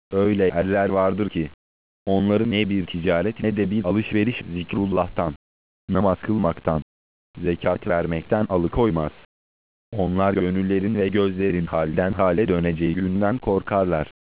Öyle erler vardır ki, onların ne bir ticaret ne de bir alışveriş zikrullah'tan, namaz kılmaktan, zekat vermekten alıkoymaz. Onlar gönüllerin ve gözlerin halden hale döneceği günden korkarlar.